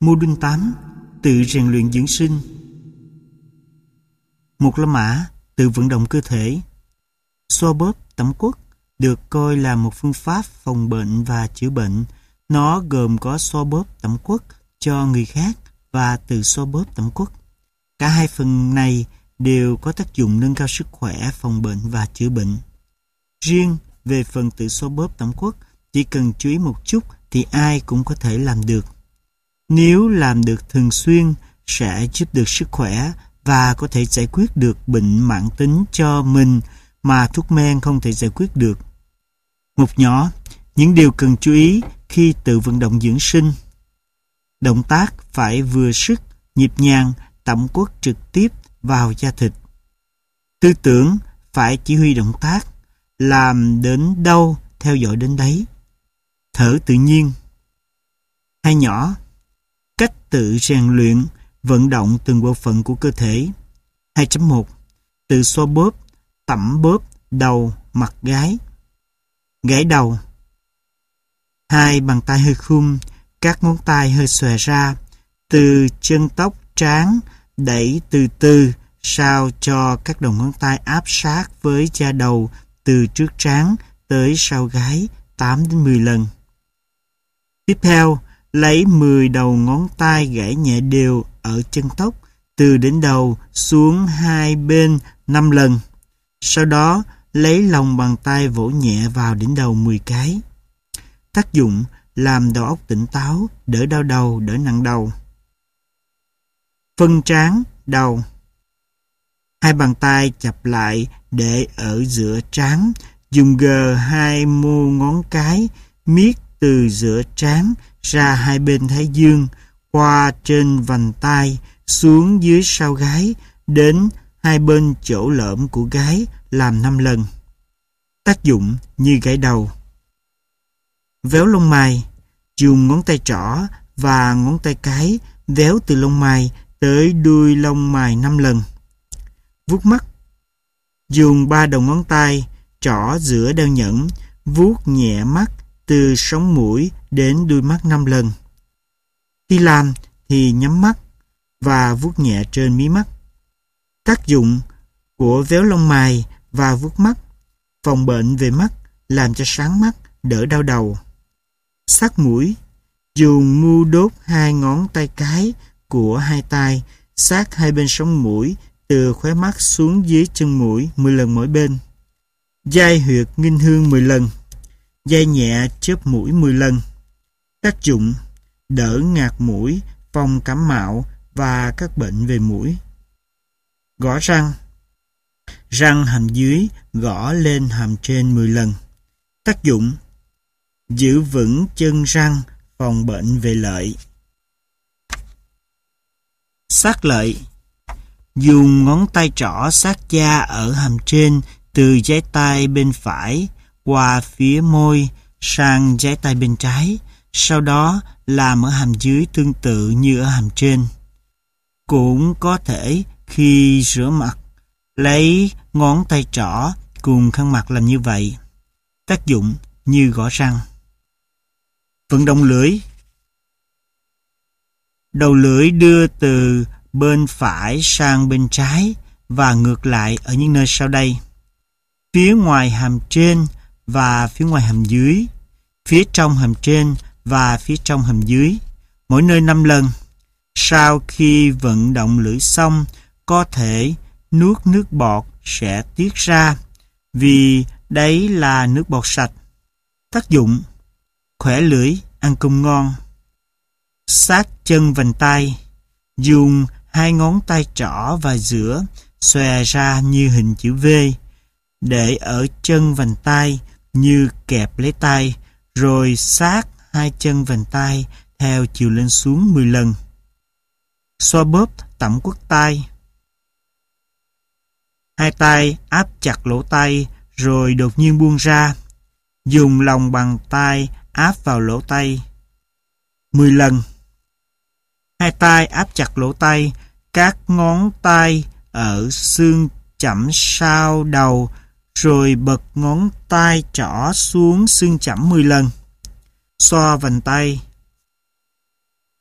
Mô-đun 8. Tự rèn luyện dưỡng sinh. 1. La mã, tự vận động cơ thể. Xoa bóp tẩm quất được coi là một phương pháp phòng bệnh và chữa bệnh. Nó gồm có xoa bóp tẩm quất cho người khác và tự xoa bóp tẩm quất. Cả hai phần này đều có tác dụng nâng cao sức khỏe, phòng bệnh và chữa bệnh. Riêng về phần tự xoa bóp tẩm quất, chỉ cần chú ý một chút thì ai cũng có thể làm được. Nếu làm được thường xuyên, sẽ giúp được sức khỏe và có thể giải quyết được bệnh mãn tính cho mình mà thuốc men không thể giải quyết được. Mục nhỏ, những điều cần chú ý khi tự vận động dưỡng sinh. Động tác phải vừa sức, nhịp nhàng, tẩm quất trực tiếp vào da thịt. Tư tưởng phải chỉ huy động tác, làm đến đâu, theo dõi đến đấy. Thở tự nhiên. Hai nhỏ, cách tự rèn luyện, vận động từng bộ phận của cơ thể. 2.1. Tự xoa bóp, tẩm bóp đầu, mặt gái. Gãi đầu. Hai bàn tay hơi khum, các ngón tay hơi xòe ra, từ chân tóc trán đẩy từ từ sao cho các đầu ngón tay áp sát với da đầu từ trước trán tới sau gáy 8 đến 10 lần. Tiếp theo, lấy 10 đầu ngón tay gảy nhẹ đều ở chân tóc từ đỉnh đầu xuống hai bên 5 lần. Sau đó, lấy lòng bàn tay vỗ nhẹ vào đỉnh đầu 10 cái. Tác dụng làm đầu óc tỉnh táo, đỡ đau đầu, đỡ nặng đầu. Phân trán đầu. Hai bàn tay chập lại để ở giữa trán, dùng gờ hai mô ngón cái miết từ giữa trán ra hai bên thái dương, qua trên vành tai, xuống dưới sau gáy, đến hai bên chỗ lõm của gáy, làm 5 lần. Tác dụng như gãi đầu. Véo lông mày. Dùng ngón tay trỏ và ngón tay cái véo từ lông mày tới đuôi lông mày 5 lần. Vuốt mắt. Dùng 3 đầu ngón tay trỏ giữa đeo nhẫn, vuốt nhẹ mắt từ sống mũi đến đuôi mắt 5 lần. Khi làm thì nhắm mắt và vuốt nhẹ trên mí mắt. Tác dụng của véo lông mày và vuốt mắt: phòng bệnh về mắt, làm cho sáng mắt, đỡ đau đầu. Sát mũi. Dùng mu đốt hai ngón tay cái của hai tay sát hai bên sống mũi từ khóe mắt xuống dưới chân mũi 10 lần mỗi bên. Day huyệt nghinh hương 10 lần. Day nhẹ chớp mũi 10 lần. Tác dụng: đỡ ngạt mũi, phòng cảm mạo và các bệnh về mũi. Gõ răng. Răng hàm dưới gõ lên hàm trên 10 lần. Tác dụng: giữ vững chân răng, phòng bệnh về lợi. Sát lợi. Dùng ngón tay trỏ sát da ở hàm trên từ dái tay bên phải qua phía môi sang dái tay bên trái, sau đó làm ở hàm dưới tương tự như ở hàm trên. Cũng có thể khi rửa mặt, lấy ngón tay trỏ cùng khăn mặt làm như vậy. Tác dụng như gõ răng. Vận động lưỡi. Đầu lưỡi đưa từ bên phải sang bên trái và ngược lại ở những nơi sau đây: phía ngoài hàm trên và phía ngoài hàm dưới, phía trong hàm trên và phía trong hàm dưới, mỗi nơi 5 lần. Sau khi vận động lưỡi xong, có thể nuốt nước bọt sẽ tiết ra, vì đấy là nước bọt sạch. Tác dụng: khỏe lưỡi, ăn cơm ngon. Sát chân vành tay. Dùng hai ngón tay trỏ và giữa xòe ra như hình chữ V, để ở chân vành tay như kẹp lấy tay, rồi sát hai chân vành tay theo chiều lên xuống 10 lần. Xoa bóp tẩm quất tay. Hai tay áp chặt lỗ tay rồi đột nhiên buông ra. Dùng lòng bàn tay áp vào lỗ tay 10 lần. Hai tay áp chặt lỗ tay, các ngón tay ở xương chẩm sau đầu, rồi bật ngón tay trỏ xuống xương chẩm 10 lần. Xoa vành tay.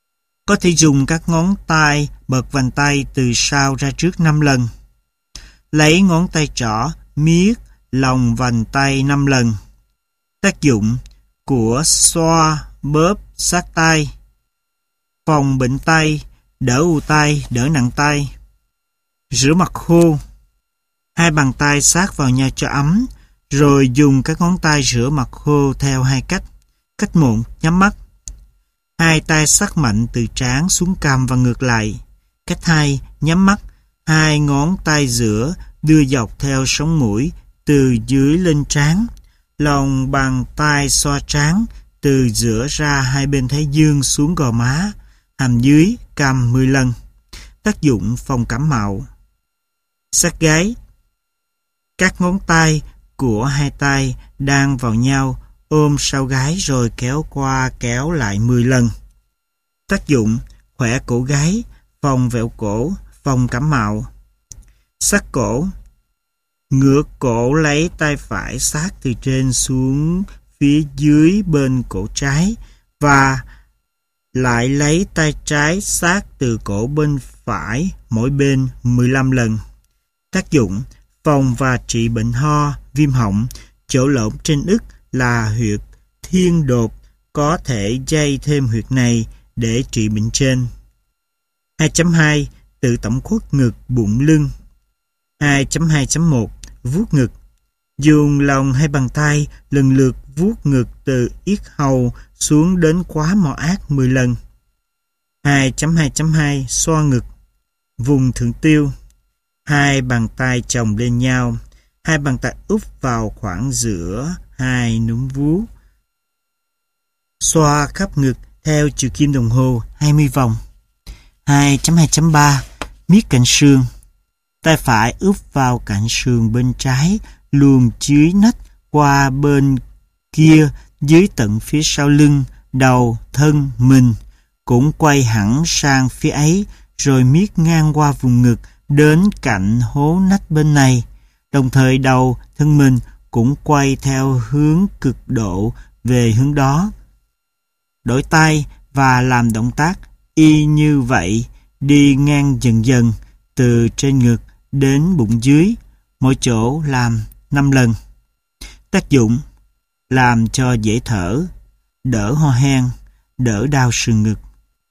Có thể dùng các ngón tay bật vành tay từ sau ra trước 5 lần. Lấy ngón tay trỏ miết lòng vành tay 5 lần. Tác dụng của xoa bóp sát tay: phòng bệnh tay, đỡ ù tay, đỡ nặng tay. Rửa mặt khô: hai bàn tay sát vào nhau cho ấm, rồi dùng các ngón tay rửa mặt khô theo hai cách. Cách 1, nhắm mắt. Hai tay sát mạnh từ trán xuống cằm và ngược lại. Cách 2, nhắm mắt. Hai ngón tay giữa đưa dọc theo sống mũi từ dưới lên trán. Lòng bàn tay xoa trán từ giữa ra hai bên thái dương xuống gò má, hàm dưới, cằm 10 lần. Tác dụng phòng cảm mạo. Sát gáy: các ngón tay của hai tay đan vào nhau, ôm sau gáy rồi kéo qua kéo lại 10 lần. Tác dụng khỏe cổ gáy, phòng vẹo cổ, phòng cảm mạo. Sát cổ: ngược cổ lấy tay phải sát từ trên xuống phía dưới bên cổ trái và lại lấy tay trái sát từ cổ bên phải mỗi bên 15 lần. Tác dụng phòng và trị bệnh ho, viêm họng. Chỗ lỗ trên ức là huyệt thiên đột, có thể dây thêm huyệt này để trị bệnh trên. 2.2 Tự tổng quất ngực, bụng, lưng. 2.2.1 Vuốt ngực: dùng lòng hai bàn tay lần lượt vuốt ngực từ yết hầu xuống đến quá mỏ ác 10 lần. 2.2.2 Xoa ngực: vùng thượng tiêu. Hai bàn tay chồng lên nhau, hai bàn tay úp vào khoảng giữa hai núm vú. Xoa khắp ngực theo chiều kim đồng hồ 20 vòng. 2.2.3 Miết cạnh sườn: tay phải úp vào cạnh sườn bên trái, luồn dưới nách qua bên kia dưới tận phía sau lưng, đầu, thân, mình. Cũng quay hẳn sang phía ấy, rồi miết ngang qua vùng ngực đến cạnh hố nách bên này. Đồng thời đầu, thân mình cũng quay theo hướng cực độ về hướng đó. Đổi tay và làm động tác y như vậy, đi ngang dần dần từ trên ngực đến bụng dưới, mỗi chỗ làm 5 lần. Tác dụng làm cho dễ thở, đỡ ho hen, đỡ đau sườn ngực.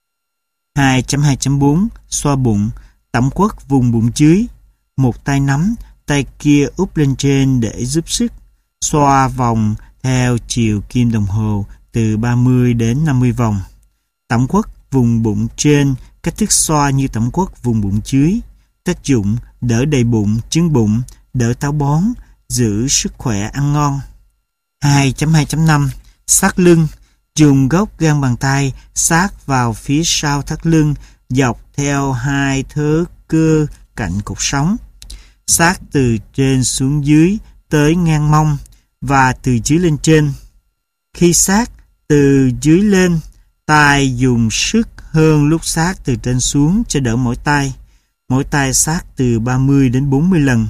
2.2.4 Xoa bụng: tổng quất vùng bụng dưới. Một tay nắm, tay kia úp lên trên để giúp sức. Xoa vòng theo chiều kim đồng hồ từ 30 đến 50 vòng. Tổng quất vùng bụng trên, cách thức xoa như tổng quất vùng bụng dưới. Tác dụng đỡ đầy bụng, chứng bụng, đỡ táo bón, giữ sức khỏe ăn ngon. 2.2.5 Sát lưng: dùng gốc gan bàn tay sát vào phía sau thắt lưng, dọc theo hai thớ cơ cạnh cột sống. Sát từ trên xuống dưới tới ngang mông và từ dưới lên trên. Khi sát từ dưới lên, tay dùng sức hơn lúc sát từ trên xuống cho đỡ mỏi tay. Mỗi tay sát từ 30 đến 40 lần.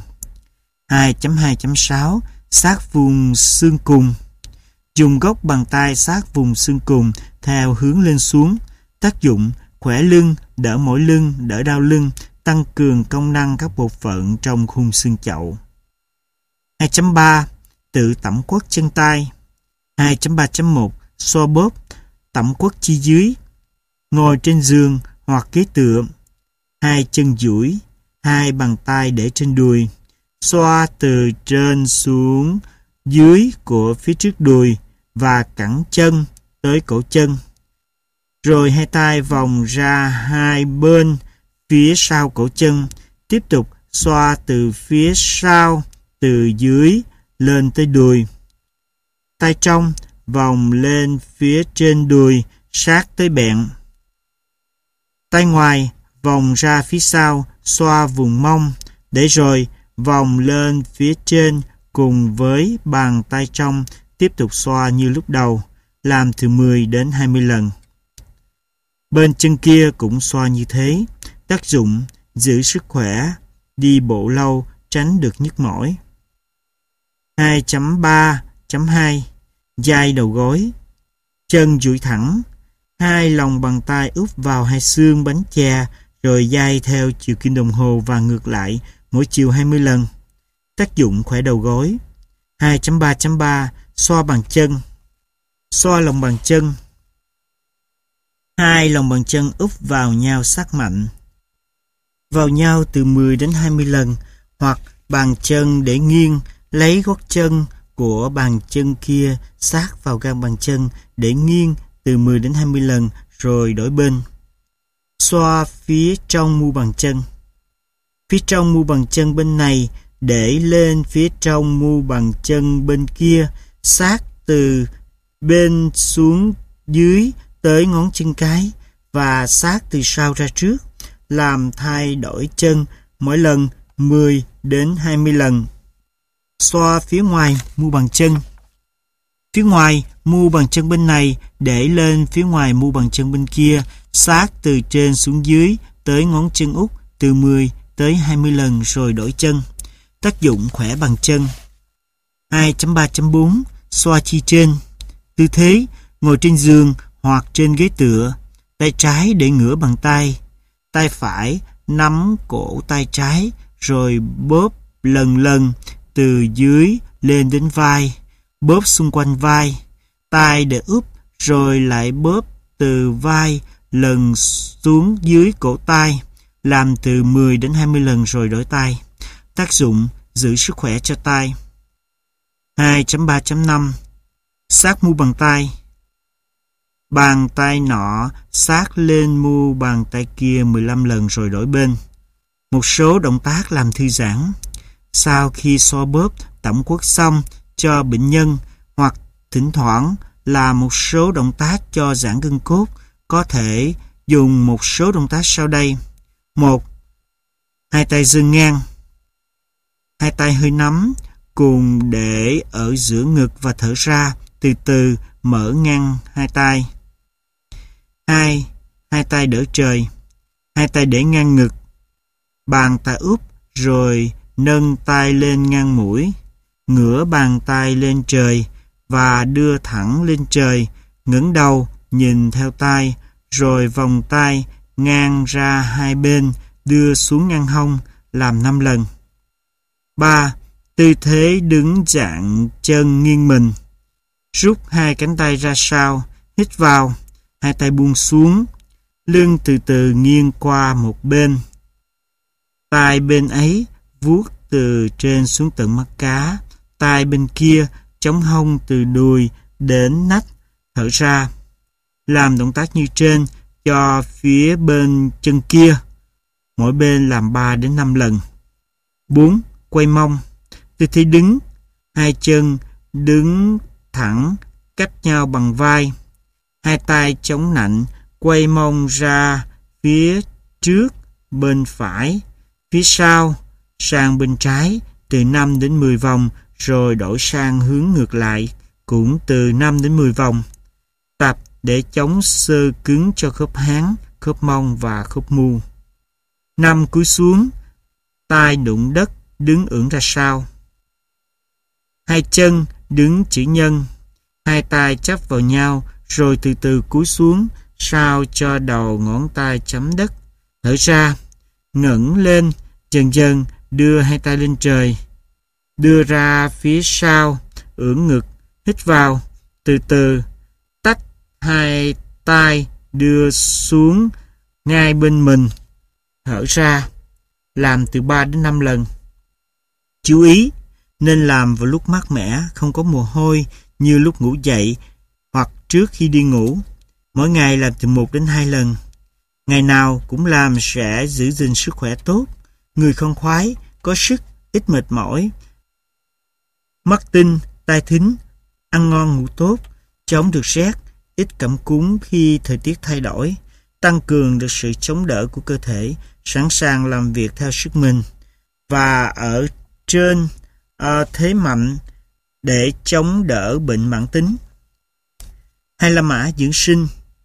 2.2.6 Sát vùng xương cùng: dùng gốc bàn tay sát vùng xương cùng theo hướng lên xuống. Tác dụng khỏe lưng, đỡ mỏi lưng, đỡ đau lưng, tăng cường công năng các bộ phận trong khung xương chậu. 2.3 Tự tổng quất chân tay. 2.3.1 Xoa bóp tổng quất chi dưới: ngồi trên giường hoặc ghế tựa, hai chân duỗi, hai bàn tay để trên đùi. Xoa từ trên xuống dưới của phía trước đùi và cẳng chân tới cổ chân. Rồi hai tay vòng ra hai bên phía sau cổ chân. Tiếp tục xoa từ phía sau, từ dưới lên tới đùi. Tay trong vòng lên phía trên đùi sát tới bẹn. Tay ngoài vòng ra phía sau, xoa vùng mông, để rồi vòng lên phía trên cùng với bàn tay trong, tiếp tục xoa như lúc đầu, làm từ 10 đến 20 lần. Bên chân kia cũng xoa như thế. Tác dụng giữ sức khỏe, đi bộ lâu, tránh được nhức mỏi. 2.3.2 Dai đầu gối: chân duỗi thẳng, 2 lòng bàn tay úp vào 2 xương bánh chè rồi day theo chiều kim đồng hồ và ngược lại mỗi chiều 20 lần. Tác dụng khỏe đầu gối. 2.3.3 Xoa bàn chân. Xoa lòng bàn chân. 2 lòng bàn chân úp vào nhau sát mạnh. Vào nhau từ 10 đến 20 lần, hoặc bàn chân để nghiêng, lấy gót chân của bàn chân kia sát vào gan bàn chân để nghiêng từ 10 đến 20 lần rồi đổi bên. Xoa phía trong mu bàn chân. Phía trong mu bàn chân bên này để lên phía trong mu bàn chân bên kia, sát từ bên xuống dưới tới ngón chân cái và sát từ sau ra trước, làm thay đổi chân mỗi lần 10 đến 20 lần. Xoa phía ngoài mu bàn chân. Phía ngoài mu bàn chân bên này để lên phía ngoài mu bàn chân bên kia, sát từ trên xuống dưới tới ngón chân út từ 10 tới 20 lần rồi đổi chân. Tác dụng khỏe bàn chân. 2.3.4 Xoa chi trên. Tư thế: ngồi trên giường hoặc trên ghế tựa, tay trái để ngửa bàn tay, tay phải nắm cổ tay trái rồi bóp lần lần từ dưới lên đến vai, bóp xung quanh vai, tay để úp rồi lại bóp từ vai lần xuống dưới cổ tay, làm từ 10 đến 20 lần rồi đổi tay. Tác dụng giữ sức khỏe cho tay. 2.3.5 Sát mu bàn tay. Bàn tay nọ sát lên mu bàn tay kia 15 lần rồi đổi bên. Một số động tác làm thư giãn. Sau khi xoa bóp tổng quất xong cho bệnh nhân, hoặc thỉnh thoảng là một số động tác cho giãn gân cốt, có thể dùng một số động tác sau đây. 1. 2 tay dâng ngang. 2 tay hơi nắm cùng để ở giữa ngực và thở ra, từ từ mở ngang 2 tay. 2. 2 tay đỡ trời. 2 tay để ngang ngực. Bàn tay úp rồi nâng tay lên ngang mũi, ngửa bàn tay lên trời và đưa thẳng lên trời, ngẩng đầu nhìn theo tay, rồi vòng tay ngang ra hai bên, đưa xuống ngang hông, làm 5 lần. 3. Tư thế đứng dạng chân nghiêng mình. Rút 2 cánh tay ra sau, hít vào, 2 tay buông xuống, lưng từ từ nghiêng qua một bên. Tay bên ấy vuốt từ trên xuống tận mắt cá, tay bên kia chống hông từ đùi đến nách, thở ra. Làm động tác như trên cho phía bên chân kia, mỗi bên làm 3 đến 5 lần. 4. Quay mông. Tư thế đứng, 2 chân đứng thẳng cách nhau bằng vai, 2 tay chống nạnh, quay mông ra phía trước bên phải, phía sau sang bên trái từ 5 đến 10 vòng, rồi đổi sang hướng ngược lại cũng từ 5 đến 10 vòng. Tập để chống xơ cứng cho khớp háng, khớp mông và khớp mu. 5. Cúi xuống, tay đụng đất, đứng ưỡn ra sau. 2 chân đứng chữ nhân, 2 tay chắp vào nhau rồi từ từ cúi xuống sao cho đầu ngón tay chấm đất. Thở ra, ngẩng lên, dần dần đưa 2 tay lên trời, đưa ra phía sau, ưỡn ngực, hít vào, từ từ tách 2 tay đưa xuống ngay bên mình, thở ra, làm từ 3 đến 5 lần. Chú ý, nên làm vào lúc mát mẻ, không có mồ hôi như lúc ngủ dậy hoặc trước khi đi ngủ. Mỗi ngày làm từ 1 đến 2 lần. Ngày nào cũng làm sẽ giữ gìn sức khỏe tốt, người không khoái, có sức, ít mệt mỏi, mắt tinh, tai thính, ăn ngon ngủ tốt, chống được rét, ít cảm cúm khi thời tiết thay đổi, tăng cường được sự chống đỡ của cơ thể, sẵn sàng làm việc theo sức mình, và ở trên thế mạnh để chống đỡ bệnh mãn tính. 2 La Mã dưỡng sinh.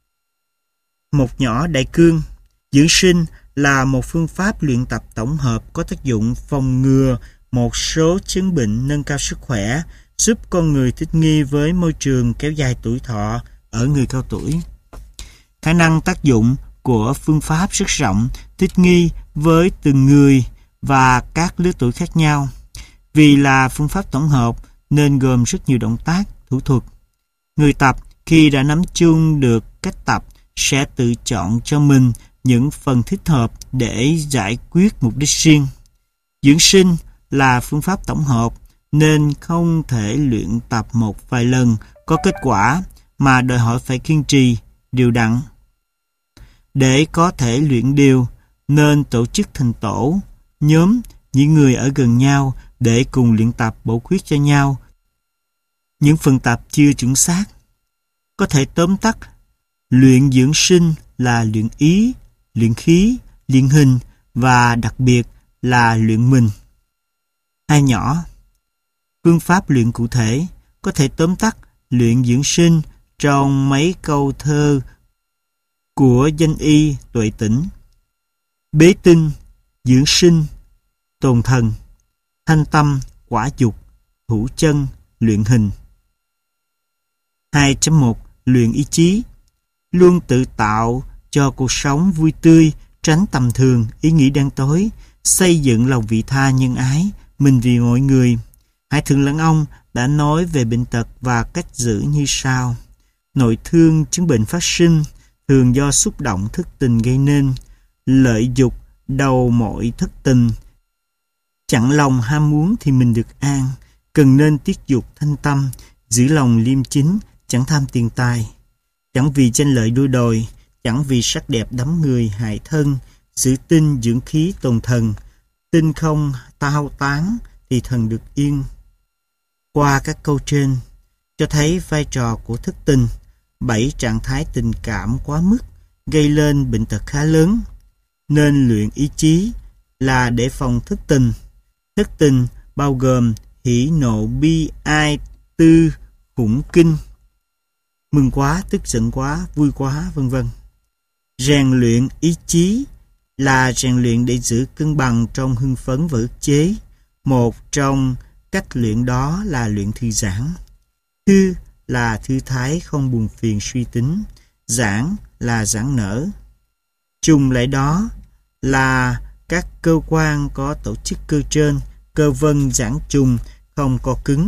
1 nhỏ đại cương. Dưỡng sinh là một phương pháp luyện tập tổng hợp có tác dụng phòng ngừa một số chứng bệnh, nâng cao sức khỏe, giúp con người thích nghi với môi trường, kéo dài tuổi thọ ở người cao tuổi. Khả năng tác dụng của phương pháp rất rộng, thích nghi với từng người và các lứa tuổi khác nhau. Vì là phương pháp tổng hợp nên gồm rất nhiều động tác, thủ thuật. Người tập khi đã nắm chung được cách tập sẽ tự chọn cho mình những phần thích hợp để giải quyết mục đích riêng. Dưỡng sinh là phương pháp tổng hợp nên không thể luyện tập một vài lần có kết quả mà đòi hỏi phải kiên trì, đều đặn. Để có thể luyện đều nên tổ chức thành tổ, nhóm, những người ở gần nhau để cùng luyện tập bổ khuyết cho nhau những phần tập chưa chuẩn xác. Có thể tóm tắt, luyện dưỡng sinh là luyện ý, luyện khí, luyện hình và đặc biệt là luyện mình. Hai nhỏ, phương pháp luyện cụ thể có thể tóm tắt luyện dưỡng sinh trong mấy câu thơ của danh y Tuệ Tĩnh: bế tinh, dưỡng sinh, tồn thần, thanh tâm, quả dục, thủ chân, luyện hình. 2.1 Luyện ý chí. Luôn tự tạo cho cuộc sống vui tươi, tránh tầm thường, ý nghĩ đen tối, xây dựng lòng vị tha nhân ái, mình vì mọi người. Hải Thượng Lãng Ông đã nói về bệnh tật và cách giữ như sau: nội thương chứng bệnh phát sinh thường do xúc động thất tình gây nên, lợi dục đầu mọi thất tình, chặn lòng ham muốn thì mình được an, cần nên tiết dục thanh tâm, giữ lòng liêm chính, chẳng tham tiền tài, chẳng vì tranh lợi đua đòi, chẳng vì sắc đẹp đắm người hại thân, giữ tinh dưỡng khí tồn thần, tinh không tao tán thì thần được yên. Qua các câu trên cho thấy vai trò của thất tình, 7 trạng thái tình cảm quá mức gây lên bệnh tật khá lớn, nên luyện ý chí là để phòng thất tình. Thất tình bao gồm hỉ nộ bi ai tư khủng kinh, mừng quá, tức giận quá, vui quá, vân vân. Rèn luyện ý chí là rèn luyện để giữ cân bằng trong hưng phấn và ức chế. Một trong cách luyện đó là luyện thư giãn. Thư là thư thái không buồn phiền suy tính, giãn là giãn nở. Trùng lại đó là các cơ quan có tổ chức cơ trên, cơ vân giãn trùng, không co cứng.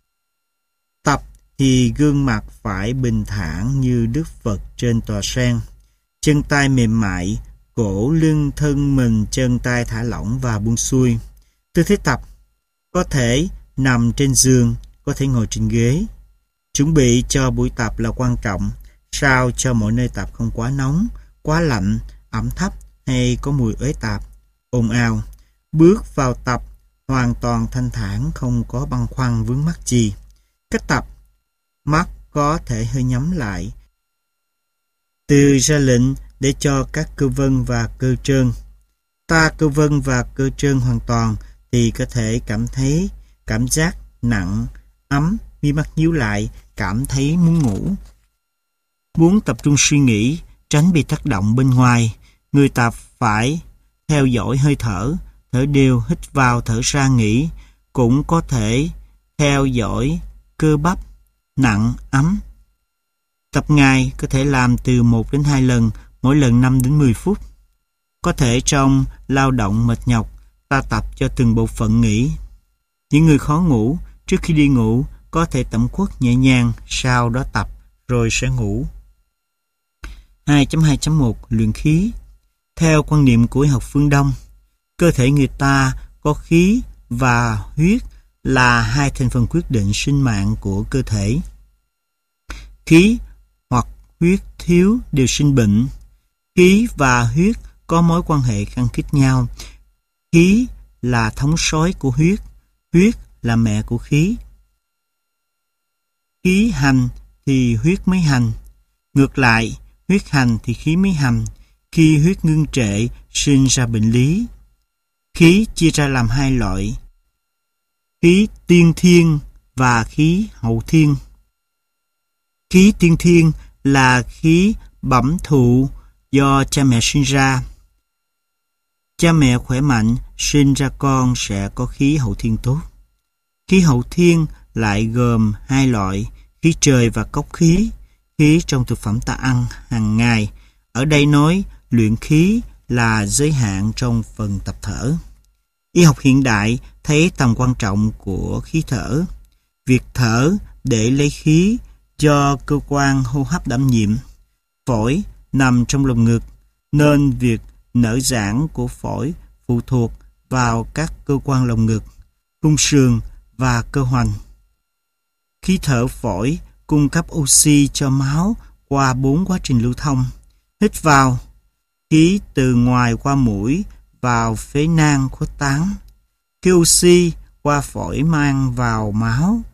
Tập thì gương mặt phải bình thản như Đức Phật trên tòa sen, chân tay mềm mại, cổ lưng thân mình chân tay thả lỏng và buông xuôi. Tư thế tập có thể nằm trên giường, có thể ngồi trên ghế. Chuẩn bị cho buổi tập là quan trọng, sao cho mọi nơi tập không quá nóng, quá lạnh, ẩm thấp hay có mùi uế tạp, ồn ào. Bước vào tập hoàn toàn thanh thản, không có băn khoăn vướng mắc gì. Cách tập: mắt có thể hơi nhắm lại, từ ra lệnh để cho các cơ vân và cơ trơn. Ta cơ vân và cơ trơn hoàn toàn thì có thể cảm thấy cảm giác nặng, ấm, mi mắt nhíu lại, cảm thấy muốn ngủ. Muốn tập trung suy nghĩ, tránh bị tác động bên ngoài, người tập phải theo dõi hơi thở, thở đều, hít vào, thở ra nghỉ. Cũng có thể theo dõi cơ bắp, nặng, ấm. Tập ngày có thể làm từ 1 đến 2 lần, mỗi lần 5 đến 10 phút. Có thể trong lao động mệt nhọc, ta tập cho từng bộ phận nghỉ. Những người khó ngủ, trước khi đi ngủ, có thể tẩm quất nhẹ nhàng, sau đó tập, rồi sẽ ngủ. 2.2.1 Luyện khí. Theo quan niệm của y học phương Đông, cơ thể người ta có khí và huyết là hai thành phần quyết định sinh mạng của cơ thể. Khí hoặc huyết thiếu đều sinh bệnh. Khí và huyết có mối quan hệ khăng khít nhau. Khí là thống soái của huyết, huyết là mẹ của khí. Khí hành thì huyết mới hành. Ngược lại, huyết hành thì khí mới hành. Khi huyết ngưng trệ, sinh ra bệnh lý. Khí chia ra làm hai loại: khí tiên thiên và khí hậu thiên. Khí tiên thiên là khí bẩm thụ do cha mẹ sinh ra. Cha mẹ khỏe mạnh, sinh ra con sẽ có khí hậu thiên tốt. Khí hậu thiên lại gồm hai loại: khí trời và cốc khí. Khí trong thực phẩm ta ăn hàng ngày Ở đây nói luyện khí là giới hạn trong phần tập thở. Y học hiện đại thấy tầm quan trọng của khí thở. Việc thở để lấy khí do cơ quan hô hấp đảm nhiệm. Phổi nằm trong lồng ngực, nên việc nở giãn của phổi phụ thuộc vào các cơ quan lồng ngực, khung sườn và cơ hoành. Khí thở phổi cung cấp oxy cho máu qua 4 quá trình lưu thông. Hít vào, khí từ ngoài qua mũi vào phế nang khuếch tán. Khí oxy qua phổi mang vào máu.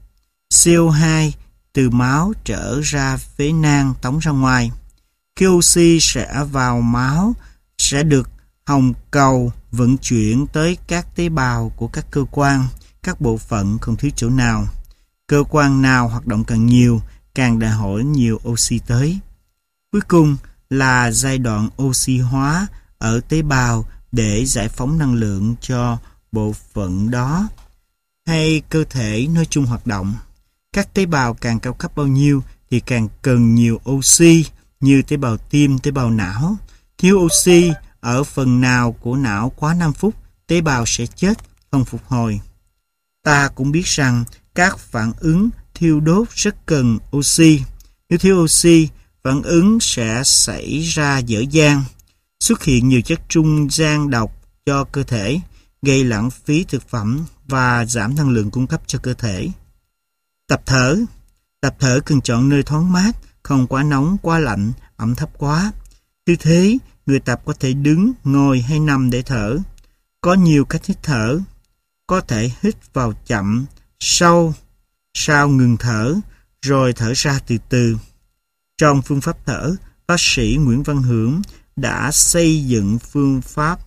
CO2 từ máu trở ra phế nang tống ra ngoài. Khí oxy sẽ vào máu, sẽ được hồng cầu vận chuyển tới các tế bào của các cơ quan, các bộ phận không thiếu chỗ nào. Cơ quan nào hoạt động càng nhiều, càng đòi hỏi nhiều oxy tới. Cuối cùng là giai đoạn oxy hóa ở tế bào để giải phóng năng lượng cho bộ phận đó hay cơ thể nói chung hoạt động. Các tế bào càng cao cấp bao nhiêu thì càng cần nhiều oxy, như tế bào tim, tế bào não. Thiếu oxy ở phần nào của não quá 5 phút, tế bào sẽ chết, không phục hồi. Ta cũng biết rằng các phản ứng thiêu đốt rất cần oxy. Nếu thiếu oxy, phản ứng sẽ xảy ra dở dang, xuất hiện nhiều chất trung gian độc cho cơ thể, gây lãng phí thực phẩm và giảm năng lượng cung cấp cho cơ thể. Tập thở. Tập thở cần chọn nơi thoáng mát, không quá nóng, quá lạnh, ẩm thấp quá. Tư thế, người tập có thể đứng, ngồi hay nằm để thở. Có nhiều cách hít thở. Có thể hít vào chậm, sâu, sau ngừng thở, rồi thở ra từ từ. Trong phương pháp thở, bác sĩ Nguyễn Văn Hưởng đã xây dựng phương pháp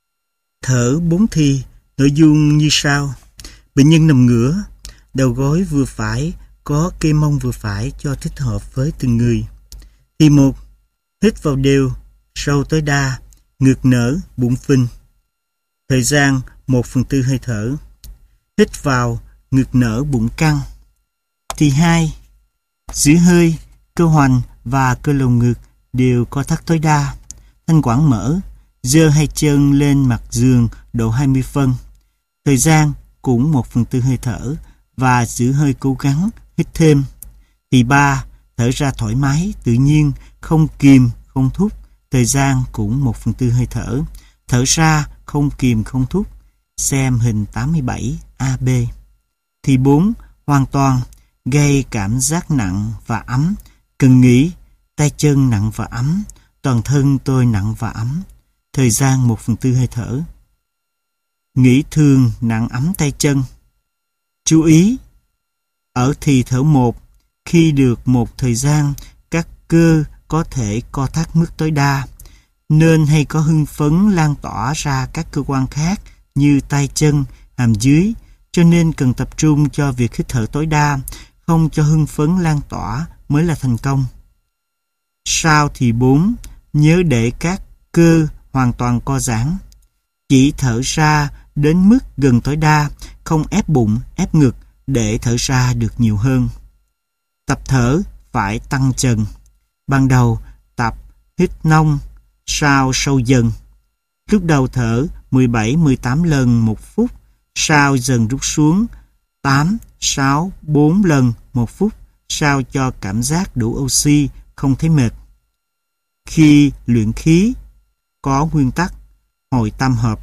thở 4 thi, nội dung như sau. Bệnh nhân nằm ngửa, đầu gối vừa phải, có kê mông vừa phải cho thích hợp với từng người. Thì 1. Hít vào đều, sâu tối đa, ngực nở, bụng phình. Thời gian 1/4 hơi thở. Hít vào, ngực nở, bụng căng. Thì 2. Giữ hơi, cơ hoành và cơ lồng ngực đều co thắt tối đa. Thanh quản mở, giơ hai chân lên mặt giường độ 20 phân. Thời gian cũng 1/4 hơi thở và giữ hơi cố gắng hít thêm. Thì 3. Thở ra thoải mái, tự nhiên, không kìm, không thúc. Thời gian cũng 1/4 hơi thở. Thở ra không kìm, không thúc. Xem hình 87 AB. Thì 4. Hoàn toàn, gây cảm giác nặng và ấm. Cần nghĩ, tay chân nặng và ấm. Toàn thân tôi nặng và ấm. Thời gian 1/4 hơi thở. Nghĩ thường nặng ấm tay chân. Chú ý, ở thì thở 1, khi được một thời gian, các cơ có thể co thắt mức tối đa, nên hay có hưng phấn lan tỏa ra các cơ quan khác như tay chân, hàm dưới, cho nên cần tập trung cho việc hít thở tối đa, không cho hưng phấn lan tỏa mới là thành công. Sau thì 4, nhớ để các cơ hoàn toàn co giãn. Chỉ thở ra đến mức gần tối đa, không ép bụng, ép ngực để thở ra được nhiều hơn. Tập thở phải tăng dần. Ban đầu tập hít nông, sau sâu dần. Lúc đầu thở 17-18 lần 1 phút, sau dần rút xuống 8, 6, 4 lần 1 phút, sao cho cảm giác đủ oxy, không thấy mệt. Khi luyện khí, có nguyên tắc hội tâm hợp.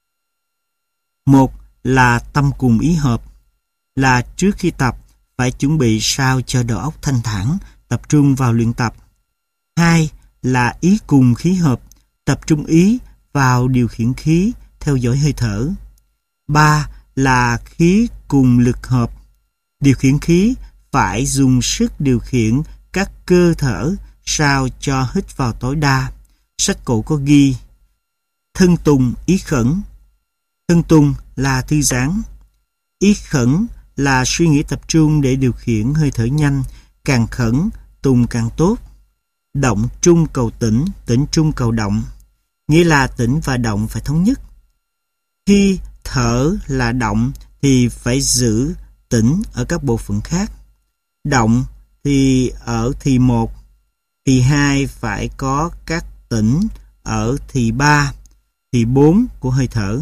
1 là tâm cùng ý hợp, là trước khi tập phải chuẩn bị sao cho đầu óc thanh thản, tập trung vào luyện tập. 2 là ý cùng khí hợp, tập trung ý vào điều khiển khí, theo dõi hơi thở. 3 là khí cùng lực hợp, điều khiển khí phải dùng sức điều khiển các cơ thở sao cho hít vào tối đa. Sách cổ có ghi thân tùng ý khẩn. Thân tùng là thư giãn, ý khẩn là suy nghĩ tập trung để điều khiển hơi thở nhanh, càng khẩn, tùng càng tốt. Động trung cầu tĩnh, tĩnh trung cầu động, nghĩa là tĩnh và động phải thống nhất. Khi thở là động thì phải giữ tĩnh ở các bộ phận khác. Động thì ở thì 1, thì 2 phải có các tĩnh ở thì 3, thì 4 của hơi thở.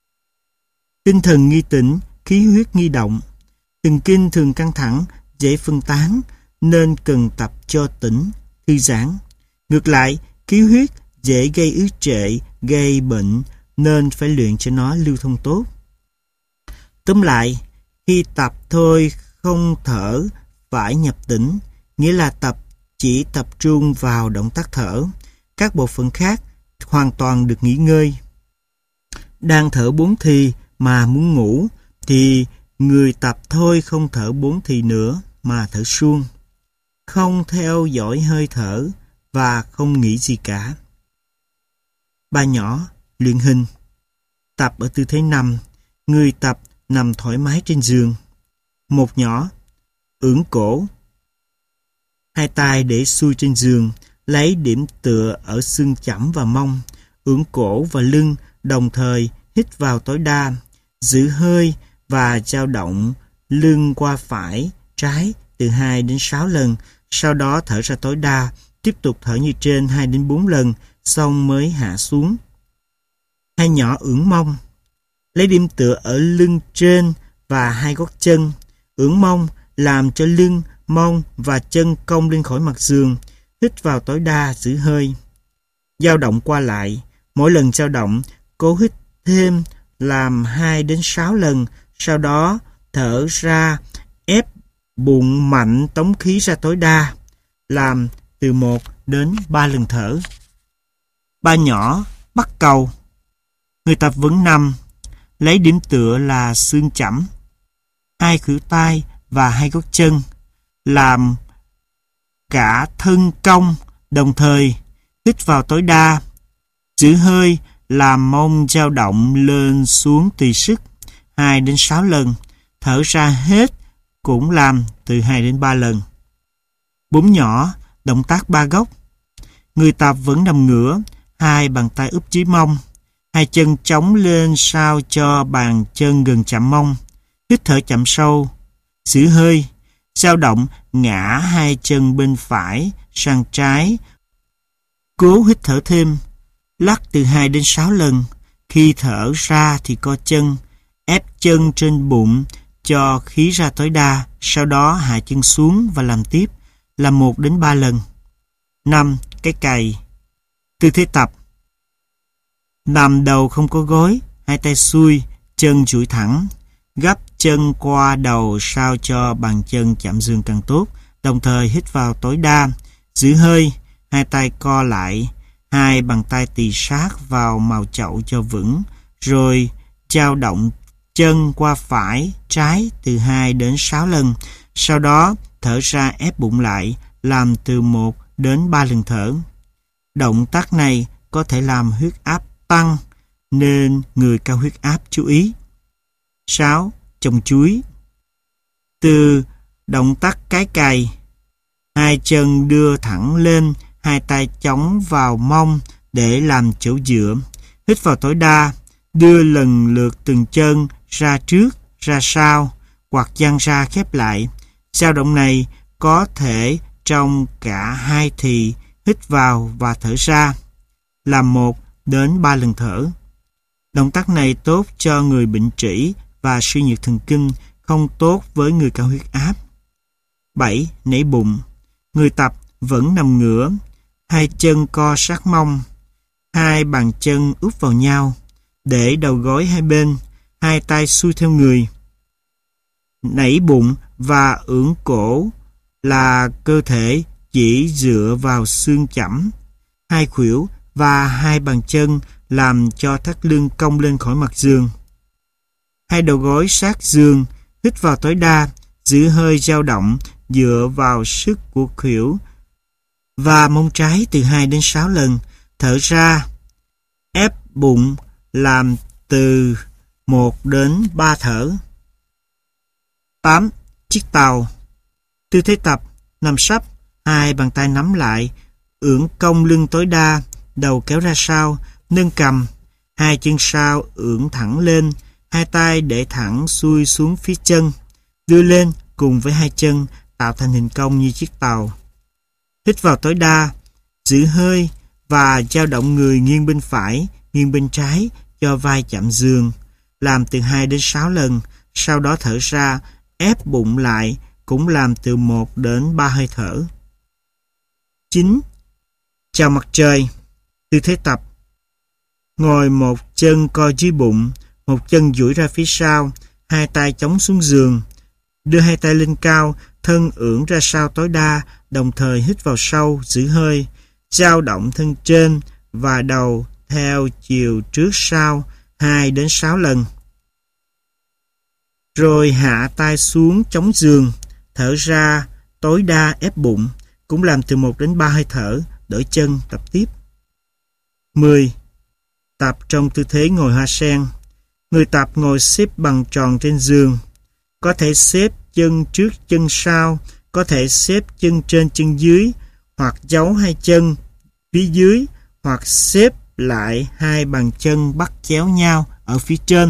Tinh thần nghi tĩnh, khí huyết nghi động. Thần kinh thường căng thẳng, dễ phân tán, nên cần tập cho tĩnh, thư giãn. Ngược lại, khí huyết dễ gây ứ trệ, gây bệnh, nên phải luyện cho nó lưu thông tốt. Tóm lại, khi tập thôi không thở phải nhập tĩnh, nghĩa là chỉ tập trung vào động tác thở. Các bộ phận khác hoàn toàn được nghỉ ngơi. Đang thở 4 thì mà muốn ngủ, thì người tập thôi không thở 4 thì nữa mà thở suông. Không theo dõi hơi thở và không nghĩ gì cả. 3 nhỏ, luyện hình. Tập ở tư thế nằm, người tập nằm thoải mái trên giường. 1 nhỏ, ưỡn cổ. 2 tay để xuôi trên giường, lấy điểm tựa ở xương chẩm và mông, ưỡn cổ và lưng, đồng thời hít vào tối đa, giữ hơi và dao động lưng qua phải, trái từ 2 đến 6 lần, sau đó thở ra tối đa, tiếp tục thở như trên 2 đến 4 lần, xong mới hạ xuống. 2 nhỏ ưỡn mông. Lấy điểm tựa ở lưng trên và 2 gót chân, ưỡn mông làm cho lưng, mông và chân cong lên khỏi mặt giường, hít vào tối đa, giữ hơi. Dao động qua lại, mỗi lần dao động, cố hít thêm làm 2 đến 6 lần, sau đó thở ra, ép bụng mạnh tống khí ra tối đa, làm từ 1 đến 3 lần thở. 3 nhỏ, bắt cầu. Người tập vẫn nằm, lấy điểm tựa là xương chẩm, 2 khuỷu tay và 2 gót chân, làm cả thân cong, đồng thời hít vào tối đa, giữ hơi, làm mông dao động lên xuống tùy sức 2 đến 6 lần, thở ra hết cũng làm từ 2 đến 3 lần. 4 nhỏ, động tác 3 góc. Người tập vẫn nằm ngửa, 2 bàn tay úp dưới mông, 2 chân chống lên sao cho bàn chân gần chạm mông, hít thở chậm sâu, giữ hơi, dao động ngã 2 chân bên phải sang trái, cố hít thở thêm, lắc từ 2 đến 6 lần, khi thở ra thì co chân, ép chân trên bụng cho khí ra tối đa, sau đó hạ chân xuống và làm tiếp, làm 1 đến 3 lần. 5. Cái cày. Tư thế tập. Nằm đầu không có gối, 2 tay xuôi, chân duỗi thẳng, gấp chân qua đầu sao cho bàn chân chạm giường càng tốt, đồng thời hít vào tối đa, giữ hơi, 2 tay co lại, 2 bàn tay tì sát vào màu chậu cho vững, rồi dao động chân qua phải, trái từ 2 đến 6 lần, sau đó thở ra ép bụng lại, làm từ 1 đến 3 lần thở. Động tác này có thể làm huyết áp tăng, nên người cao huyết áp chú ý. 6. Chồng chuối. Từ động tác cái cày, 2 chân đưa thẳng lên, 2 tay chống vào mông để làm chỗ dựa, hít vào tối đa, đưa lần lượt từng chân ra trước, ra sau, hoặc dang ra khép lại. Dao động này có thể trong cả 2 thì hít vào và thở ra, làm 1 đến 3 lần thở. Động tác này tốt cho người bệnh trĩ và suy nhược thần kinh, không tốt với người cao huyết áp. 7. Nảy bụng. Người tập vẫn nằm ngửa, 2 chân co sát mông, 2 bàn chân úp vào nhau, để đầu gối hai bên, 2 tay xuôi theo người. Nảy bụng và ưỡn cổ là cơ thể chỉ dựa vào xương chẩm, 2 khuỷu và 2 bàn chân làm cho thắt lưng cong lên khỏi mặt giường. 2 đầu gối sát giường, hít vào tối đa, giữ hơi dao động dựa vào sức của khuỷu và mông trái từ 2 đến 6 lần, thở ra, ép bụng làm từ 1 đến 3 thở. 8. Chiếc tàu. Tư thế tập, nằm sấp, 2 bàn tay nắm lại, ưỡn cong lưng tối đa, đầu kéo ra sau, nâng cằm, 2 chân sau ưỡn thẳng lên, 2 tay để thẳng xuôi xuống phía chân, đưa lên cùng với 2 chân tạo thành hình cong như chiếc tàu. Hít vào tối đa, giữ hơi và dao động người nghiêng bên phải, nghiêng bên trái cho vai chạm giường. Làm từ 2 đến 6 lần, sau đó thở ra, ép bụng lại, cũng làm từ 1 đến 3 hơi thở. 9. Chào mặt trời. Tư thế tập: ngồi một chân co dưới bụng, một chân duỗi ra phía sau, 2 tay chống xuống giường. Đưa 2 tay lên cao, thân ưỡn ra sau tối đa, đồng thời hít vào sâu, giữ hơi, dao động thân trên và đầu theo chiều trước sau 2 đến 6 lần. Rồi hạ tay xuống chống giường, thở ra tối đa ép bụng, cũng làm từ 1 đến 3 hơi thở, đổi chân tập tiếp. 10. Tập trong tư thế ngồi hoa sen. Người tập ngồi xếp bằng tròn trên giường. Có thể xếp chân trước chân sau, có thể xếp chân trên chân dưới, hoặc giấu 2 chân phía dưới, hoặc xếp lại 2 bàn chân bắt chéo nhau ở phía trên.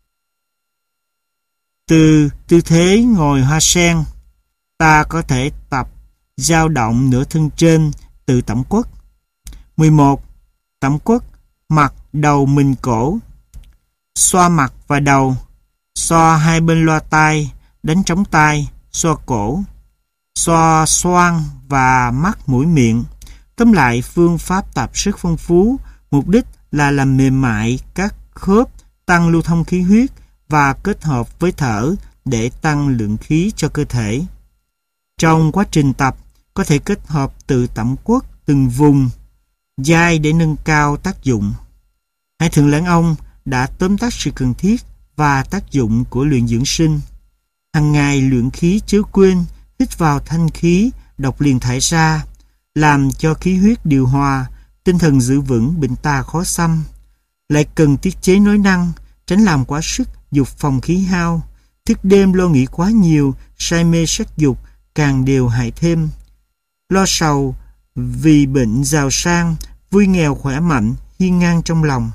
Từ tư thế ngồi hoa sen, ta có thể tập dao động nửa thân trên từ tẩm quất. 11. Tẩm quất, mặt, đầu, mình, cổ. Xoa mặt và đầu, xoa 2 bên loa tai, đánh trống tai, xoa cổ, xoa xoang và mắt, mũi, miệng. Tóm lại, phương pháp tập rất phong phú, mục đích là làm mềm mại các khớp, tăng lưu thông khí huyết và kết hợp với thở để tăng lượng khí cho cơ thể. Trong quá trình tập, có thể kết hợp từ tẩm quất từng vùng vai để nâng cao tác dụng. Hải Thượng Lãng Ông đã tóm tắt sự cần thiết và tác dụng của luyện dưỡng sinh. Hằng ngày luyện khí chớ quên, hít vào thanh khí, độc liền thải ra, làm cho khí huyết điều hòa, tinh thần giữ vững, bệnh tà khó xâm. Lại cần tiết chế nói năng, tránh làm quá sức, dục phòng khí hao. Thức đêm lo nghĩ quá nhiều, say mê sắc dục, càng đều hại thêm. Lo sầu vì bệnh giàu sang, vui nghèo khỏe mạnh, hiên ngang trong lòng.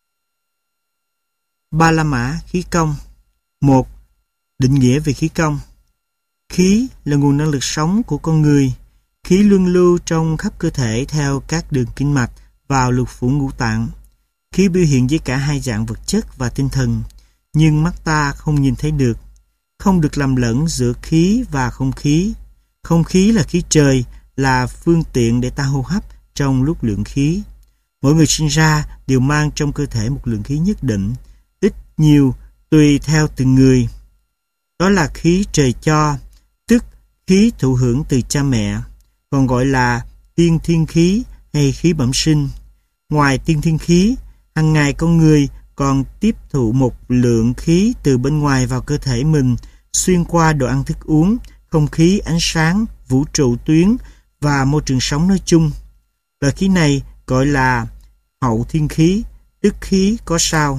Ba La Mã khí công. 1. Định nghĩa về khí công. Khí là nguồn năng lực sống của con người. Khí luân lưu trong khắp cơ thể theo các đường kinh mạch vào lục phủ ngũ tạng. Khí biểu hiện với cả 2 dạng vật chất và tinh thần, nhưng mắt ta không nhìn thấy được. Không được lầm lẫn giữa khí và không khí. Không khí là khí trời, là phương tiện để ta hô hấp trong lúc luyện khí. Mỗi người sinh ra đều mang trong cơ thể một lượng khí nhất định, ít nhiều tùy theo từng người. Đó là khí trời cho, tức khí thụ hưởng từ cha mẹ, còn gọi là tiên thiên khí hay khí bẩm sinh. Ngoài tiên thiên khí, hàng ngày con người còn tiếp thụ một lượng khí từ bên ngoài vào cơ thể mình, xuyên qua đồ ăn thức uống, không khí, ánh sáng, vũ trụ tuyến và môi trường sống nói chung. Loại khí này gọi là hậu thiên khí, tức khí có sao.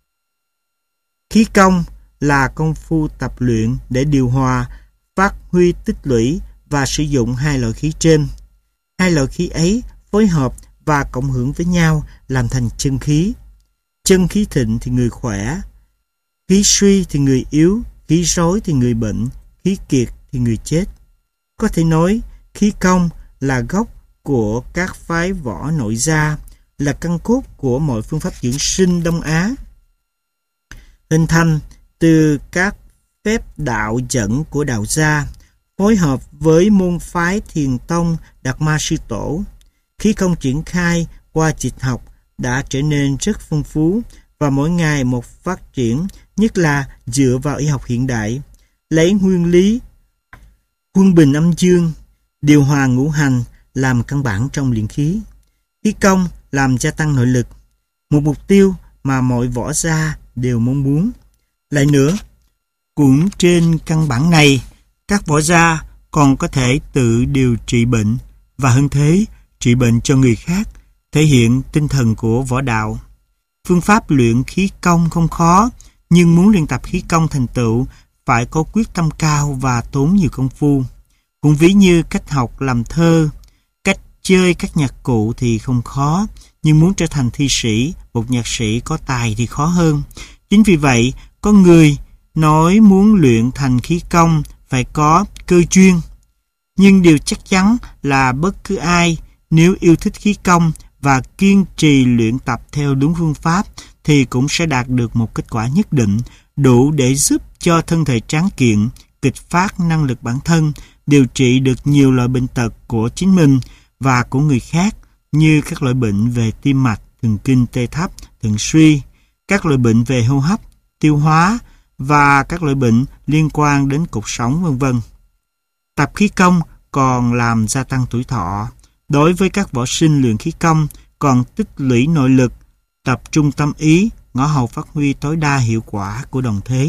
Khí công là công phu tập luyện để điều hòa, phát huy tích lũy và sử dụng 2 loại khí trên. 2 loại khí ấy phối hợp và cộng hưởng với nhau làm thành chân khí. Chân khí thịnh thì người khỏe, khí suy thì người yếu, khí rối thì người bệnh, khí kiệt thì người chết. Có thể nói, khí công là gốc của các phái võ nội gia, là căn cốt của mọi phương pháp dưỡng sinh Đông Á. Hình thành từ các phép đạo dẫn của đạo gia, phối hợp với môn phái Thiền Tông Đạt Ma Sư Tổ. Khí công triển khai qua dịch học đã trở nên rất phong phú và mỗi ngày một phát triển, nhất là dựa vào y học hiện đại, lấy nguyên lý quân bình âm dương, điều hòa ngũ hành làm căn bản trong luyện khí. Khí công làm gia tăng nội lực, một mục tiêu mà mọi võ gia đều mong muốn. Lại nữa, cũng trên căn bản này, các võ gia còn có thể tự điều trị bệnh và hơn thế, trị bệnh cho người khác, thể hiện tinh thần của võ đạo. Phương pháp luyện khí công không khó, nhưng muốn luyện tập khí công thành tựu phải có quyết tâm cao và tốn nhiều công phu. Cũng ví như cách học làm thơ, cách chơi các nhạc cụ thì không khó, nhưng muốn trở thành thi sĩ, một nhạc sĩ có tài thì khó hơn. Chính vì vậy, có người nói muốn luyện thành khí công phải có cơ duyên. Nhưng điều chắc chắn là bất cứ ai nếu yêu thích khí công và kiên trì luyện tập theo đúng phương pháp thì cũng sẽ đạt được một kết quả nhất định, đủ để giúp cho thân thể tráng kiện, kích phát năng lực bản thân, điều trị được nhiều loại bệnh tật của chính mình và của người khác, như các loại bệnh về tim mạch, thần kinh tê thấp, thận suy, các loại bệnh về hô hấp, tiêu hóa và các loại bệnh liên quan đến cột sống, vân vân. Tập khí công còn làm gia tăng tuổi thọ. Đối với các võ sinh luyện khí công còn tích lũy nội lực, tập trung tâm ý, ngõ hầu phát huy tối đa hiệu quả của đồng thế.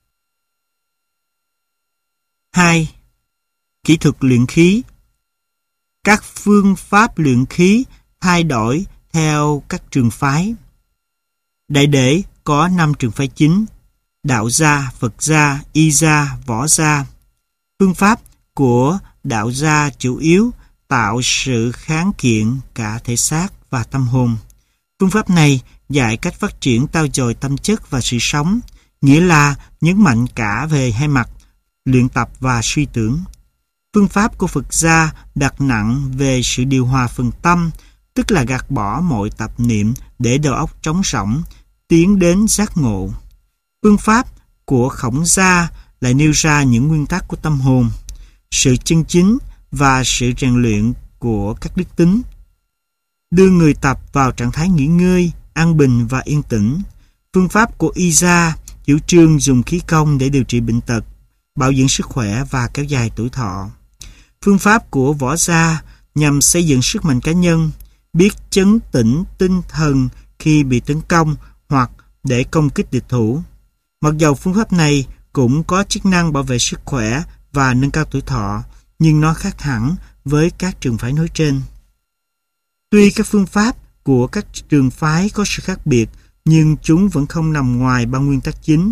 2. Kỹ thuật luyện khí. Các phương pháp luyện khí thay đổi theo các trường phái. Đại để có 5 trường phái chính: đạo gia, Phật gia, y gia, võ gia. Phương pháp của đạo gia chủ yếu tạo sự kháng kiện cả thể xác và tâm hồn. Phương pháp này dạy cách phát triển tao dồi tâm chất và sự sống, nghĩa là nhấn mạnh cả về hai mặt, luyện tập và suy tưởng. Phương pháp của Phật gia đặt nặng về sự điều hòa phần tâm, tức là gạt bỏ mọi tập niệm để đầu óc trống rỗng, tiến đến giác ngộ. Phương pháp của Khổng gia lại nêu ra những nguyên tắc của tâm hồn, sự chân chính và sự rèn luyện của các đức tính, đưa người tập vào trạng thái nghỉ ngơi, an bình và yên tĩnh. Phương pháp của y gia chủ trương dùng khí công để điều trị bệnh tật, bảo dưỡng sức khỏe và kéo dài tuổi thọ. Phương pháp của võ gia nhằm xây dựng sức mạnh cá nhân, biết chấn tĩnh tinh thần khi bị tấn công hoặc để công kích địch thủ. Mặc dầu phương pháp này cũng có chức năng bảo vệ sức khỏe và nâng cao tuổi thọ, nhưng nó khác hẳn với các trường phái nói trên. Tuy các phương pháp của các trường phái có sự khác biệt, nhưng chúng vẫn không nằm ngoài ba nguyên tắc chính: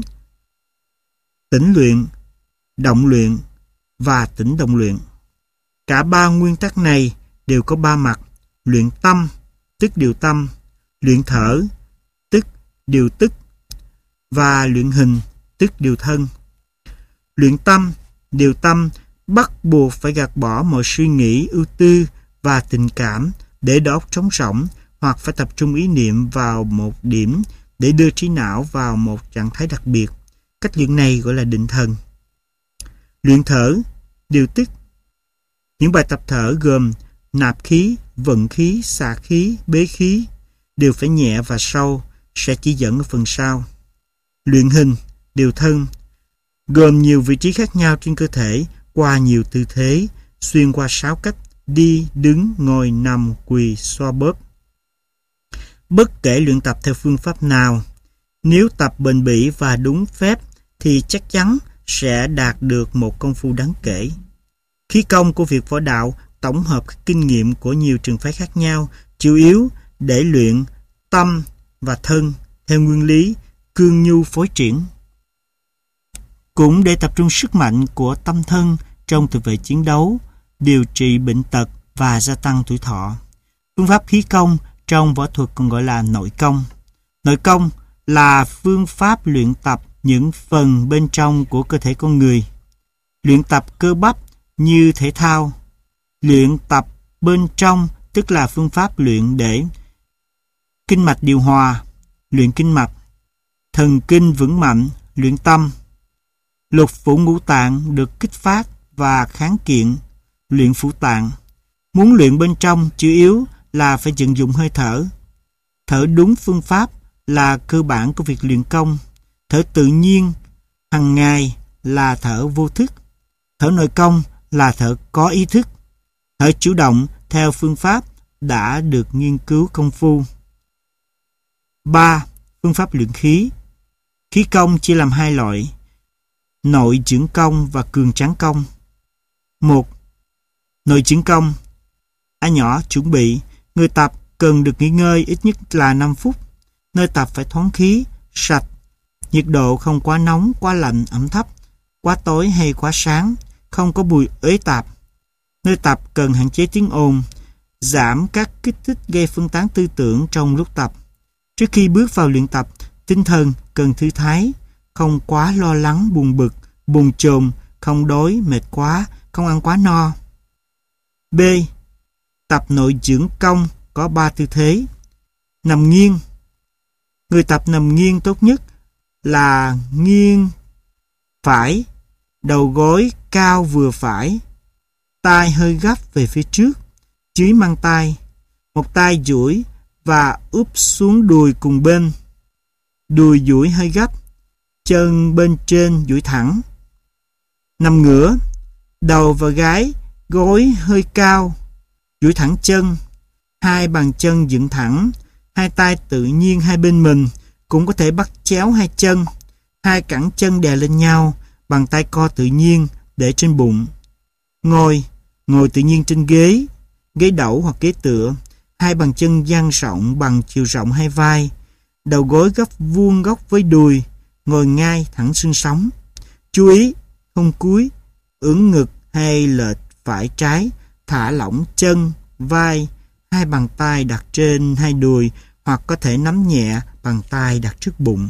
tĩnh luyện, động luyện và tĩnh động luyện. Cả ba nguyên tắc này đều có ba mặt: luyện tâm, tức điều tâm; luyện thở, tức điều tức; và luyện hình, tức điều thân. Luyện tâm, điều tâm bắt buộc phải gạt bỏ mọi suy nghĩ, ưu tư và tình cảm để đầu óc trống rỗng, hoặc phải tập trung ý niệm vào một điểm để đưa trí não vào một trạng thái đặc biệt. Cách luyện này gọi là định thần. Luyện thở, điều tức. Những bài tập thở gồm nạp khí, vận khí, xả khí, bế khí đều phải nhẹ và sâu, sẽ chỉ dẫn ở phần sau. Luyện hình, điều thân, gồm nhiều vị trí khác nhau trên cơ thể qua nhiều tư thế, xuyên qua 6 cách: đi, đứng, ngồi, nằm, quỳ, xoa bóp. Bất kể luyện tập theo phương pháp nào, nếu tập bền bỉ và đúng phép thì chắc chắn sẽ đạt được một công phu đáng kể. Khí công của việc võ đạo tổng hợp các kinh nghiệm của nhiều trường phái khác nhau, chủ yếu để luyện tâm và thân theo nguyên lý cương nhu phối triển, cũng để tập trung sức mạnh của tâm thân trong tự vệ chiến đấu, điều trị bệnh tật và gia tăng tuổi thọ. Phương pháp khí công trong võ thuật còn gọi là nội công. Nội công là phương pháp luyện tập những phần bên trong của cơ thể con người, luyện tập cơ bắp như thể thao. Luyện tập bên trong tức là phương pháp luyện để kinh mạch điều hòa, luyện kinh mạch; thần kinh vững mạnh, luyện tâm; lục phủ ngũ tạng được kích phát và kháng kiện, luyện phủ tạng. Muốn luyện bên trong chủ yếu là phải vận dụng hơi thở. Thở đúng phương pháp là cơ bản của việc luyện công. Thở tự nhiên hàng ngày là thở vô thức. Thở nội công là thở có ý thức. Thở chủ động theo phương pháp đã được nghiên cứu công phu. 3. Phương pháp luyện khí. Khí công chia làm hai loại: nội dưỡng công và cường tráng công. 1. Nội dưỡng công. A nhỏ chuẩn bị. Người tập cần được nghỉ ngơi ít nhất là 5 phút. Nơi tập phải thoáng khí, sạch. Nhiệt độ không quá nóng, quá lạnh, ẩm thấp, quá tối hay quá sáng, không có mùi uế tạp. Nơi tập cần hạn chế tiếng ồn, giảm các kích thích gây phân tán tư tưởng trong lúc tập. Trước khi bước vào luyện tập, tinh thần cần thư thái, không quá lo lắng, buồn bực, bồn chồn, không đói, mệt quá, không ăn quá no. B. Tập nội dưỡng công có 3 tư thế. Nằm nghiêng. Người tập nằm nghiêng tốt nhất là nghiêng phải, đầu gối cao vừa phải, tay hơi gấp về phía trước, dưới mang tay, một tay duỗi và úp xuống đùi cùng bên. Đùi duỗi hơi gấp, chân bên trên duỗi thẳng. Nằm ngửa, đầu và gáy, gối hơi cao, duỗi thẳng chân, hai bàn chân dựng thẳng, hai tay tự nhiên hai bên mình, cũng có thể bắt chéo hai chân, hai cẳng chân đè lên nhau, bàn tay co tự nhiên để trên bụng. Ngồi tự nhiên trên ghế, ghế đẩu hoặc ghế tựa, hai bàn chân dang rộng bằng chiều rộng hai vai, đầu gối gấp vuông góc với đùi, ngồi ngay thẳng xương sống. Chú ý không cúi, ưỡn ngực hay lệch phải trái, thả lỏng chân, vai, hai bàn tay đặt trên hai đùi hoặc có thể nắm nhẹ bàn tay đặt trước bụng.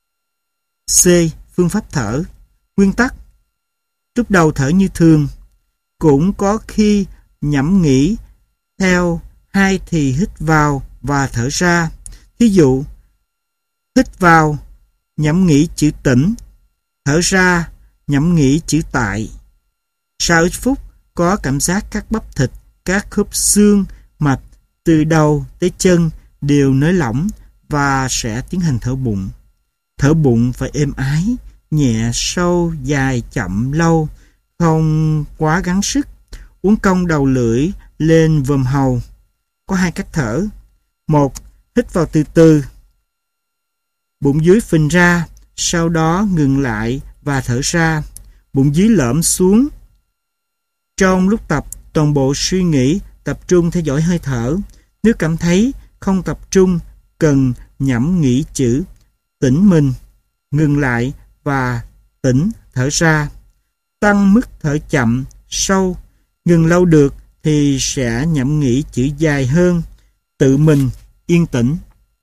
C. Phương pháp thở. Nguyên tắc: lúc đầu thở như thường, cũng có khi nhẩm nghĩ theo hai thì hít vào và thở ra. Thí dụ, hít vào, nhẩm nghĩ chữ tĩnh, thở ra, nhẩm nghĩ chữ tại. Sau ít phút, có cảm giác các bắp thịt, các khớp xương, mạch từ đầu tới chân đều nới lỏng và sẽ tiến hành thở bụng. Thở bụng phải êm ái, nhẹ, sâu, dài, chậm, lâu, không quá gắng sức. Uốn cong đầu lưỡi lên vòm hầu. Có hai cách thở. Một, hít vào từ từ, bụng dưới phình ra, sau đó ngừng lại và thở ra, bụng dưới lõm xuống. Trong lúc tập, toàn bộ suy nghĩ tập trung theo dõi hơi thở. Nếu cảm thấy không tập trung, cần nhẩm nghĩ chữ tĩnh mình, ngừng lại và tĩnh thở ra. Tăng mức thở chậm, sâu, ngừng lâu được thì sẽ nhẩm nghĩ chữ dài hơn, tự mình yên tĩnh.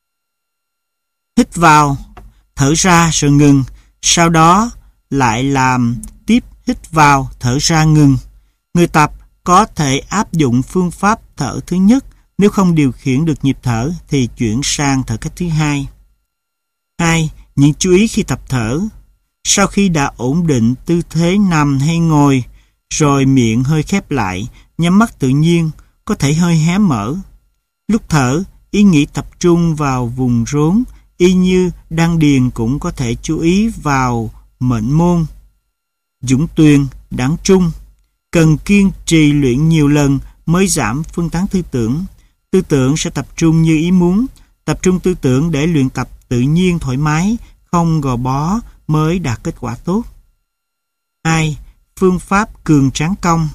Hít vào, thở ra rồi ngừng, sau đó lại làm tiếp hít vào, thở ra ngừng. Người tập có thể áp dụng phương pháp thở thứ nhất, nếu không điều khiển được nhịp thở thì chuyển sang thở cách thứ hai. 2. Những chú ý khi tập thở. Sau khi đã ổn định tư thế nằm hay ngồi, rồi miệng hơi khép lại, nhắm mắt tự nhiên, có thể hơi hé mở. Lúc thở, ý nghĩ tập trung vào vùng rốn, y như đan điền cũng có thể chú ý vào mệnh môn. Dũng tuyền, đẳng trung. Cần kiên trì luyện nhiều lần mới giảm phân tán tư tưởng. Tư tưởng sẽ tập trung như ý muốn. Tập trung tư tưởng để luyện tập tự nhiên thoải mái, không gò bó mới đạt kết quả tốt. 2. Phương pháp cường tráng cong.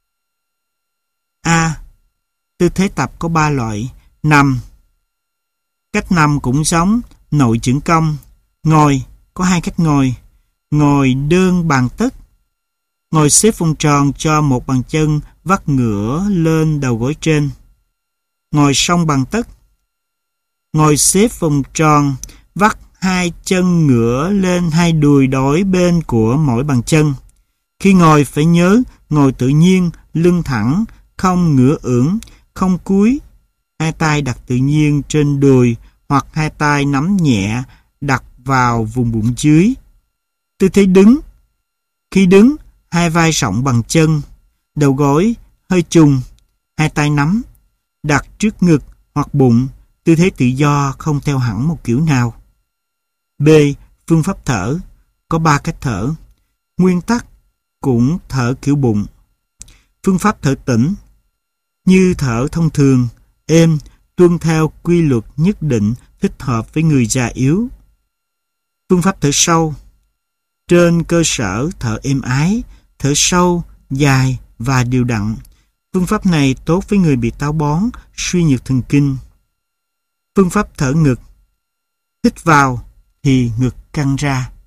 A. Tư thế tập có 3 loại. Nằm. Cách nằm cũng giống nội chưởng cong. Ngồi, có 2 cách ngồi. Ngồi đơn bàn tất. Ngồi xếp vòng tròn cho một bàn chân vắt ngửa lên đầu gối trên. Ngồi song bàn tất. Ngồi xếp vòng tròn, vắt hai chân ngửa lên hai đùi đối bên của mỗi bàn chân. Khi ngồi phải nhớ ngồi tự nhiên, lưng thẳng, không ngửa ưỡn, không cúi. Hai tay đặt tự nhiên trên đùi hoặc hai tay nắm nhẹ đặt vào vùng bụng dưới. Tư thế đứng. Khi đứng, hai vai rộng bằng chân, đầu gối hơi chùng, hai tay nắm, đặt trước ngực hoặc bụng, tư thế tự do không theo hẳn một kiểu nào. B. Phương pháp thở. Có 3 cách thở. Nguyên tắc cũng thở kiểu bụng. Phương pháp thở tĩnh. Như thở thông thường, êm, tuân theo quy luật nhất định thích hợp với người già yếu. Phương pháp thở sâu. Trên cơ sở thở êm ái, thở sâu, dài và đều đặn. Phương pháp này tốt với người bị táo bón, suy nhược thần kinh. Phương pháp thở ngực. Hít vào thì ngực căng ra.